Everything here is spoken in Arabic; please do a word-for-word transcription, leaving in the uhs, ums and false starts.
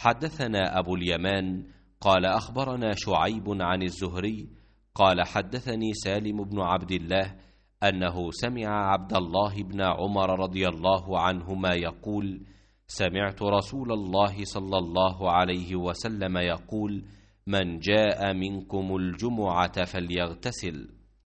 حدثنا أبو اليمان قال أخبرنا شعيب عن الزهري قال حدثني سالم بن عبد الله أنه سمع عبد الله بن عمر رضي الله عنهما يقول: سمعت رسول الله صلى الله عليه وسلم يقول: من جاء منكم الجمعة فليغتسل.